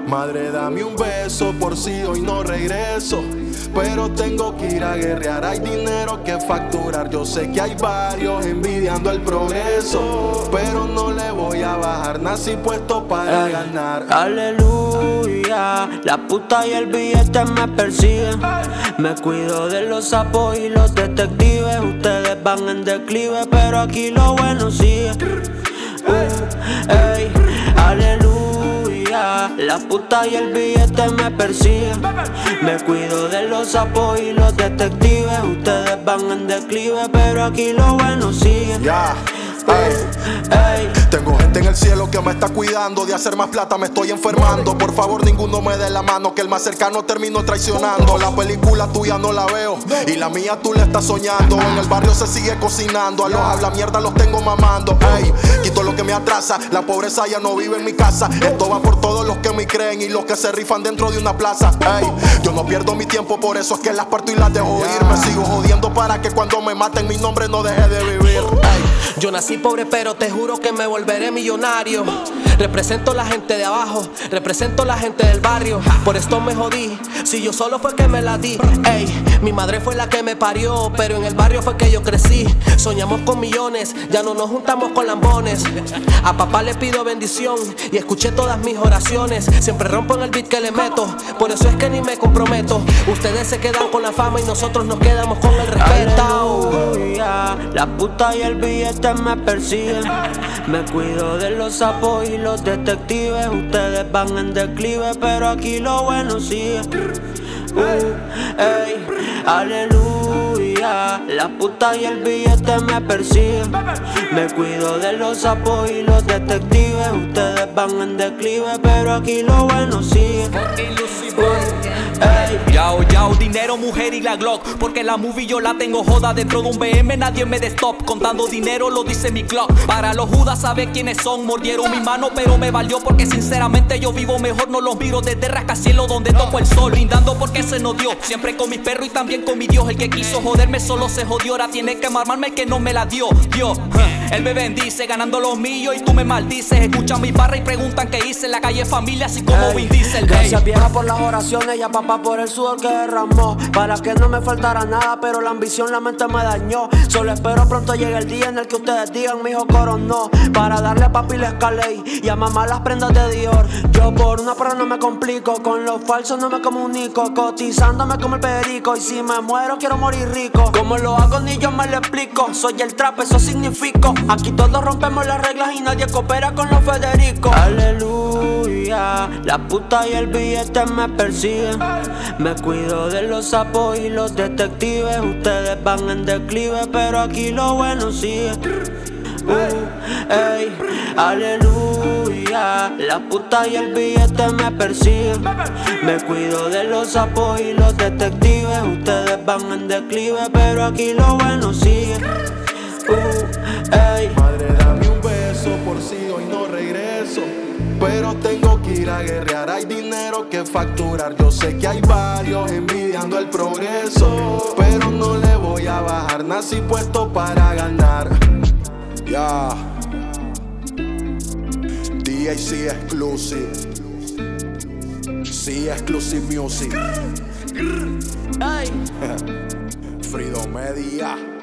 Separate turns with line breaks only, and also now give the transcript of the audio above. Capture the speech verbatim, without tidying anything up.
Madre, dame un beso por si hoy no regreso, pero tengo que ir a guerrear. Hay dinero que facturar. Yo sé que hay varios envidiando el progreso, pero no le voy a bajar. Nací puesto para
Ey,
ganar.
Aleluya, la puta y el billete me persiguen. Me cuido de los sapos y los detectives. Ustedes van en declive, pero aquí lo bueno sigue. Uh, ey, aleluya, la puta y el billete me persiguen. Me cuido de los sapos y los detectives. Ustedes van en declive, pero aquí lo bueno sigue.
Ya,
ey, ey.
Tengo gente en el cielo que me está cuidando. De hacer más plata me estoy enfermando. Por favor, ninguno me dé la mano, que el más cercano termino traicionando. La película tuya no la veo y la mía tú la estás soñando. En el barrio se sigue cocinando. A los habla mierda los tengo mamando. Ey, quito lo que me atrasa. La pobreza ya no vive en mi casa. Esto va por todos los que me creen y los que se rifan dentro de una plaza. Ey, yo no pierdo mi tiempo, por eso es que las parto y las dejo ir. Me sigo jodiendo para que cuando me maten mi nombre no deje de vivir. Ey.
Yo nací pobre, pero te juro que me volveré millonario. Represento la gente de abajo, represento la gente del barrio. Por esto me jodí, si yo solo fue que me la di. Ey, mi madre fue la que me parió, pero en el barrio fue que yo crecí. Soñamos con millones, ya no nos juntamos con lambones. A papá le pido bendición y escuché todas mis oraciones. Siempre rompo en el beat que le meto, por eso es que ni me comprometo. Ustedes se quedan con la fama y nosotros nos quedamos con el respeto.
Aleluya, la puta y el billete me persiguen. Me cuido de los sapos y los detectives. Ustedes van en declive, pero aquí lo bueno sigue. Uh, ey, aleluya, la puta y el billete me persiguen. Me cuido de los sapos y los detectives. Ustedes van en declive, pero aquí lo bueno sigue. Uh, ey.
Yao, yao, dinero, mujer y la Glock. Porque la movie yo la tengo joda. Dentro de un B M nadie me de stop. Contando dinero lo dice mi clock. Para los judas sabe quiénes son. Mordieron mi mano pero me valió, porque sinceramente yo vivo mejor. No los miro desde rascacielos donde toco el sol. Brindando porque se nos dio. Siempre con mis perros y también con mi Dios. El que quiso joderme solo se jodió. Ahora tiene que mamarme el que no me la dio. Dios, él me bendice ganando los míos y tú me maldices. Escuchan mi barra y preguntan qué hice en la calle familia, así como
Ey,
Vin Diesel.
gracias vieja por las oraciones y a papá por el sudor que derramó. Para que no me faltara nada, pero la ambición la mente me dañó. Solo espero pronto llegue el día en el que ustedes digan mi hijo coronó. Para darle a papi la escalé y a mamá las prendas de Dior. Yo por una perra no me complico, con los falsos no me comunico. Cotizándome como el perico y si me muero quiero morir rico. Como lo hago ni yo me lo explico. Soy el trap, eso significa. Aquí todos rompemos las reglas y nadie coopera con los Federico. Aleluya, la puta y el billete me persiguen. Me cuido de los sapos y los detectives. Ustedes van en declive, pero aquí lo bueno sigue. Uh, ey, aleluya, la puta y el billete me persiguen. Me cuido de los sapos y los detectives. Ustedes van en declive, pero aquí lo bueno sigue. Uh, ey.
Madre, dame un beso por si hoy no regreso, pero tengo que ir a guerrear. Hay dinero que facturar. Yo sé que hay varios envidiando el progreso, pero no le voy a bajar. Nací puesto para ganar. Ya, D A C Exclusive, C Exclusive Music,
Ay.
Freedom Media.